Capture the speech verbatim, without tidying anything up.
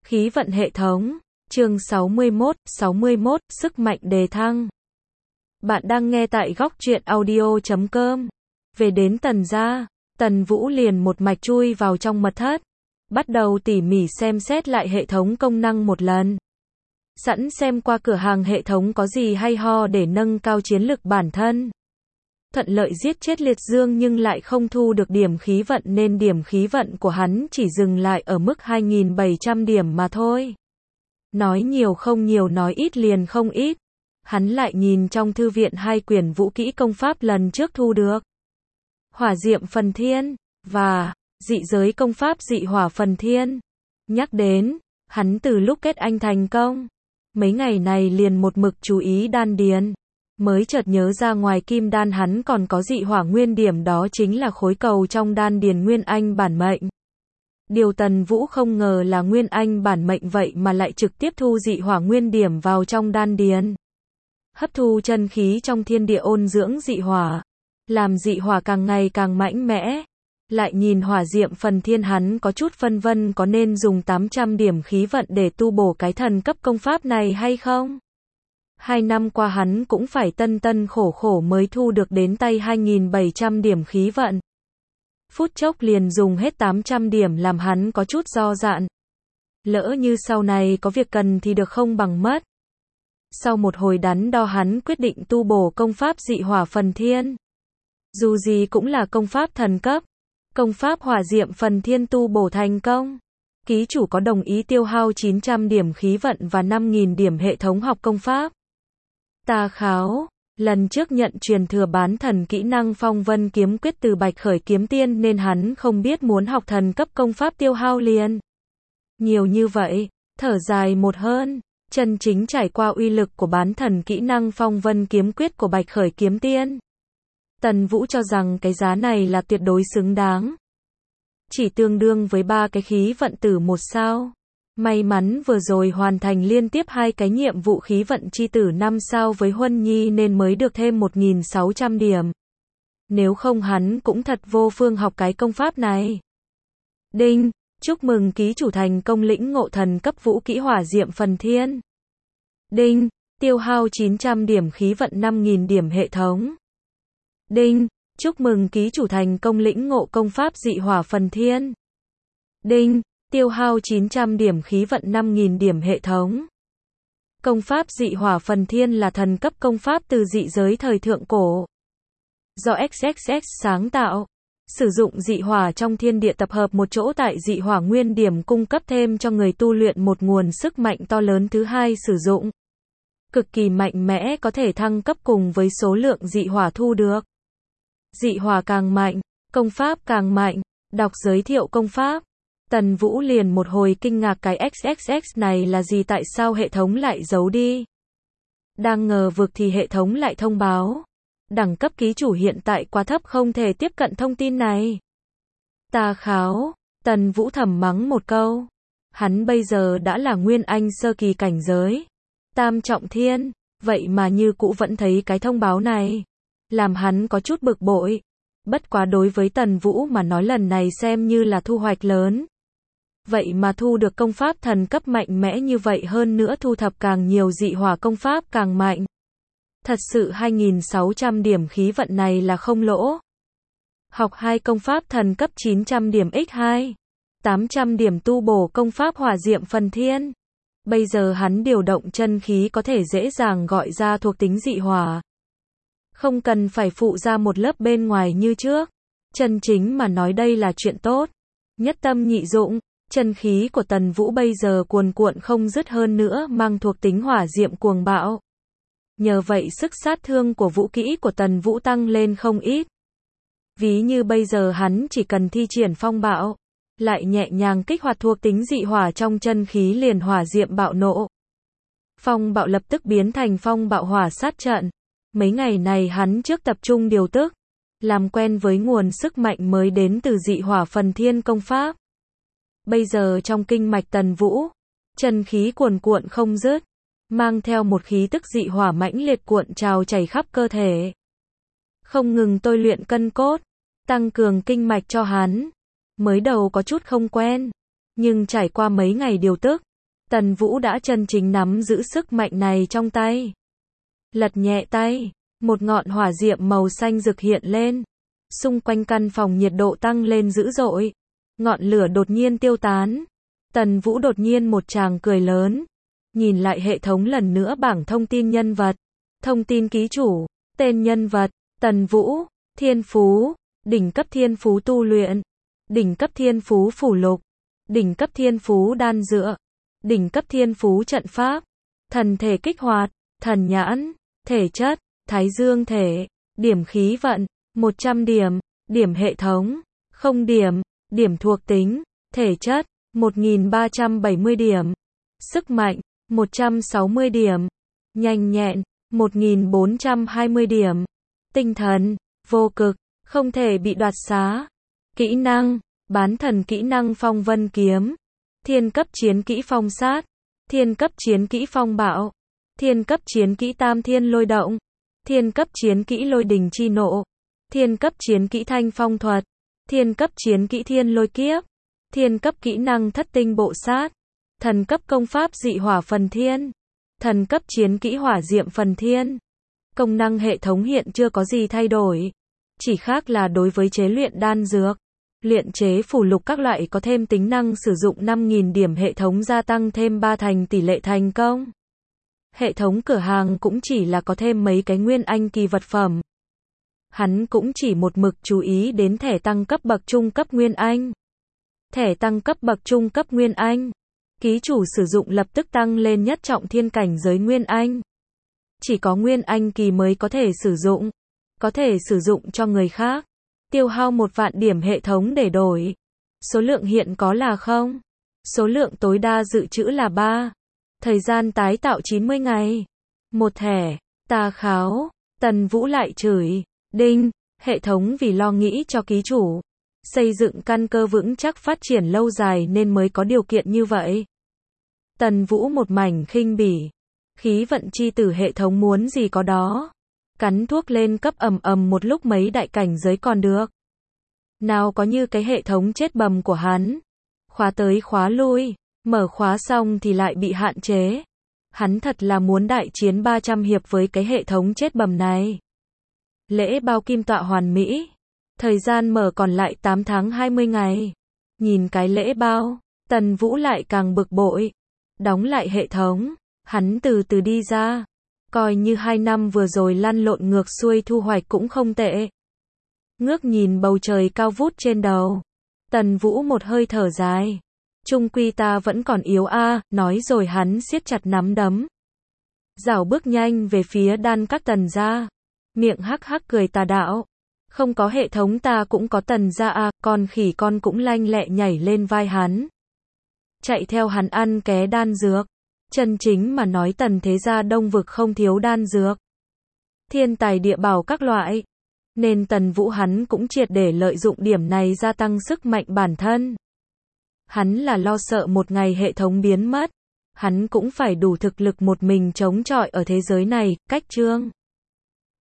Khí vận hệ thống, chương sáu mươi mốt, sáu mươi mốt, sức mạnh đề thăng. Bạn đang nghe tại góc truyện audio chấm com. Về đến Tần gia, Tần Vũ liền một mạch chui vào trong mật thất, bắt đầu tỉ mỉ xem xét lại hệ thống công năng một lần. Sẵn xem qua cửa hàng hệ thống có gì hay ho để nâng cao chiến lực bản thân. Thuận lợi giết chết Liệt Dương nhưng lại không thu được điểm khí vận nên điểm khí vận của hắn chỉ dừng lại ở mức hai nghìn bảy trăm điểm mà thôi. Nói nhiều không nhiều, nói ít liền không ít. Hắn lại nhìn trong thư viện hai quyển vũ kỹ công pháp lần trước thu được. Hỏa diệm phần thiên, và dị giới công pháp dị hỏa phần thiên. Nhắc đến, hắn từ lúc kết anh thành công, mấy ngày này liền một mực chú ý đan điền. Mới chợt nhớ ra ngoài kim đan hắn còn có dị hỏa nguyên điểm, đó chính là khối cầu trong đan điền nguyên anh bản mệnh. Điều Tần Vũ không ngờ là nguyên anh bản mệnh vậy mà lại trực tiếp thu dị hỏa nguyên điểm vào trong đan điền. Hấp thu chân khí trong thiên địa ôn dưỡng dị hỏa, làm dị hỏa càng ngày càng mạnh mẽ. Lại nhìn hỏa diệm phần thiên, hắn có chút phân vân có nên dùng tám trăm điểm khí vận để tu bổ cái thần cấp công pháp này hay không? Hai năm qua hắn cũng phải tân tân khổ khổ mới thu được đến tay hai nghìn bảy trăm điểm khí vận. Phút chốc liền dùng hết tám trăm điểm làm hắn có chút do dạn. Lỡ như sau này có việc cần thì được không bằng mất. Sau một hồi đắn đo hắn quyết định tu bổ công pháp dị hỏa phần thiên. Dù gì cũng là công pháp thần cấp. Công pháp hỏa diệm phần thiên tu bổ thành công. Ký chủ có đồng ý tiêu hao chín trăm điểm khí vận và năm nghìn điểm hệ thống học công pháp. Tà Kháo, lần trước nhận truyền thừa bán thần kỹ năng phong vân kiếm quyết từ Bạch Khởi kiếm tiên nên hắn không biết muốn học thần cấp công pháp tiêu hao liền nhiều như vậy, thở dài một hơn, chân chính trải qua uy lực của bán thần kỹ năng phong vân kiếm quyết của Bạch Khởi kiếm tiên. Tần Vũ cho rằng cái giá này là tuyệt đối xứng đáng. Chỉ tương đương với ba cái khí vận tử một sao. May mắn vừa rồi hoàn thành liên tiếp hai cái nhiệm vụ khí vận chi tử năm sao với Huân Nhi nên mới được thêm một nghìn sáu trăm điểm. Nếu không hắn cũng thật vô phương học cái công pháp này. Đinh, chúc mừng ký chủ thành công lĩnh ngộ thần cấp vũ kỹ hỏa diệm phần thiên. Đinh, tiêu hao chín trăm điểm khí vận năm nghìn điểm hệ thống. Đinh, chúc mừng ký chủ thành công lĩnh ngộ công pháp dị hỏa phần thiên. Đinh, tiêu hao chín trăm điểm khí vận năm nghìn điểm hệ thống. Công pháp dị hỏa phần thiên là thần cấp công pháp từ dị giới thời thượng cổ. Do ích ích ích sáng tạo. Sử dụng dị hỏa trong thiên địa tập hợp một chỗ tại dị hỏa nguyên điểm cung cấp thêm cho người tu luyện một nguồn sức mạnh to lớn thứ hai sử dụng. Cực kỳ mạnh mẽ, có thể thăng cấp cùng với số lượng dị hỏa thu được. Dị hỏa càng mạnh, công pháp càng mạnh. Đọc giới thiệu công pháp. Tần Vũ liền một hồi kinh ngạc, cái ích ích ích này là gì, tại sao hệ thống lại giấu đi? Đang ngờ vực thì hệ thống lại thông báo. Đẳng cấp ký chủ hiện tại quá thấp, không thể tiếp cận thông tin này. Tà Kháo, Tần Vũ thầm mắng một câu. Hắn bây giờ đã là nguyên anh sơ kỳ cảnh giới. Tam trọng thiên, vậy mà như cũ vẫn thấy cái thông báo này. Làm hắn có chút bực bội. Bất quá đối với Tần Vũ mà nói lần này xem như là thu hoạch lớn. Vậy mà thu được công pháp thần cấp mạnh mẽ như vậy, hơn nữa thu thập càng nhiều dị hỏa công pháp càng mạnh. Thật sự hai nghìn sáu trăm điểm khí vận này là không lỗ. Học hai công pháp thần cấp chín trăm điểm nhân hai. tám trăm điểm tu bổ công pháp hỏa diệm phần thiên. Bây giờ hắn điều động chân khí có thể dễ dàng gọi ra thuộc tính dị hỏa. Không cần phải phụ ra một lớp bên ngoài như trước. Chân chính mà nói đây là chuyện tốt. Nhất tâm nhị dụng. Chân khí của Tần Vũ bây giờ cuồn cuộn không dứt, hơn nữa mang thuộc tính hỏa diệm cuồng bạo. Nhờ vậy sức sát thương của vũ kỹ của Tần Vũ tăng lên không ít. Ví như bây giờ hắn chỉ cần thi triển phong bạo, lại nhẹ nhàng kích hoạt thuộc tính dị hỏa trong chân khí liền hỏa diệm bạo nộ. Phong bạo lập tức biến thành phong bạo hỏa sát trận. Mấy ngày này hắn trước tập trung điều tức, làm quen với nguồn sức mạnh mới đến từ dị hỏa phần thiên công pháp. Bây giờ trong kinh mạch Tần Vũ, chân khí cuồn cuộn không dứt, mang theo một khí tức dị hỏa mãnh liệt cuộn trào chảy khắp cơ thể. Không ngừng tôi luyện cân cốt, tăng cường kinh mạch cho hắn. Mới đầu có chút không quen, nhưng trải qua mấy ngày điều tức, Tần Vũ đã chân chính nắm giữ sức mạnh này trong tay. Lật nhẹ tay, một ngọn hỏa diệm màu xanh rực hiện lên. Xung quanh căn phòng nhiệt độ tăng lên dữ dội. Ngọn lửa đột nhiên tiêu tán. Tần Vũ đột nhiên một tràng cười lớn. Nhìn lại hệ thống lần nữa bảng thông tin nhân vật. Thông tin ký chủ, tên nhân vật, Tần Vũ, thiên phú, đỉnh cấp thiên phú tu luyện, đỉnh cấp thiên phú phủ lục, đỉnh cấp thiên phú đan dựa, đỉnh cấp thiên phú trận pháp, thần thể kích hoạt, thần nhãn, thể chất, thái dương thể, điểm khí vận, một trăm điểm, điểm hệ thống, không điểm, điểm thuộc tính, thể chất, một nghìn ba trăm bảy mươi điểm, sức mạnh, một trăm sáu mươi điểm, nhanh nhẹn, một nghìn bốn trăm hai mươi điểm, tinh thần, vô cực, không thể bị đoạt xá, kỹ năng, bán thần kỹ năng phong vân kiếm, thiên cấp chiến kỹ phong sát, thiên cấp chiến kỹ phong bạo, thiên cấp chiến kỹ tam thiên lôi động, thiên cấp chiến kỹ lôi đình chi nộ, thiên cấp chiến kỹ thanh phong thuật, thiên cấp chiến kỹ thiên lôi kiếp, thiên cấp kỹ năng thất tinh bộ sát, thần cấp công pháp dị hỏa phần thiên, thần cấp chiến kỹ hỏa diệm phần thiên. Công năng hệ thống hiện chưa có gì thay đổi, chỉ khác là đối với chế luyện đan dược, luyện chế phù lục các loại có thêm tính năng sử dụng năm nghìn điểm hệ thống gia tăng thêm ba thành tỷ lệ thành công. Hệ thống cửa hàng cũng chỉ là có thêm mấy cái nguyên anh kỳ vật phẩm. Hắn cũng chỉ một mực chú ý đến thẻ tăng cấp bậc trung cấp nguyên anh. Thẻ tăng cấp bậc trung cấp nguyên anh, ký chủ sử dụng lập tức tăng lên nhất trọng thiên cảnh giới nguyên anh. Chỉ có nguyên anh kỳ mới có thể sử dụng, có thể sử dụng cho người khác. Tiêu hao một vạn điểm hệ thống để đổi. Số lượng hiện có là không. Số lượng tối đa dự trữ là ba. Thời gian tái tạo chín mươi ngày. Một thẻ. Tà kháo. Tần Vũ lại chửi. Đinh. Hệ thống vì lo nghĩ cho ký chủ. Xây dựng căn cơ vững chắc phát triển lâu dài nên mới có điều kiện như vậy. Tần Vũ một mảnh khinh bỉ. Khí vận chi tử hệ thống muốn gì có đó. Cắn thuốc lên cấp ầm ầm một lúc mấy đại cảnh giới còn được. Nào có như cái hệ thống chết bầm của hắn. Khóa tới khóa lui, mở khóa xong thì lại bị hạn chế. Hắn thật là muốn đại chiến ba trăm hiệp với cái hệ thống chết bầm này. Lễ bao kim tọa hoàn mỹ. Thời gian mở còn lại tám tháng hai mươi ngày. Nhìn cái lễ bao, Tần Vũ lại càng bực bội. Đóng lại hệ thống, hắn từ từ đi ra. Coi như hai năm vừa rồi lăn lộn ngược xuôi thu hoạch cũng không tệ. Ngước nhìn bầu trời cao vút trên đầu. Tần Vũ một hơi thở dài. Trung quy ta vẫn còn yếu a, nói rồi hắn siết chặt nắm đấm. Dảo bước nhanh về phía đan các tần gia. Miệng hắc hắc cười tà đạo. Không có hệ thống ta cũng có tần gia a, con khỉ con cũng lanh lẹ nhảy lên vai hắn. Chạy theo hắn ăn ké đan dược. Chân chính mà nói tần thế gia đông vực không thiếu đan dược. Thiên tài địa bảo các loại. Nên Tần Vũ hắn cũng triệt để lợi dụng điểm này gia tăng sức mạnh bản thân. Hắn là lo sợ một ngày hệ thống biến mất. Hắn cũng phải đủ thực lực một mình chống chọi ở thế giới này, cách chương.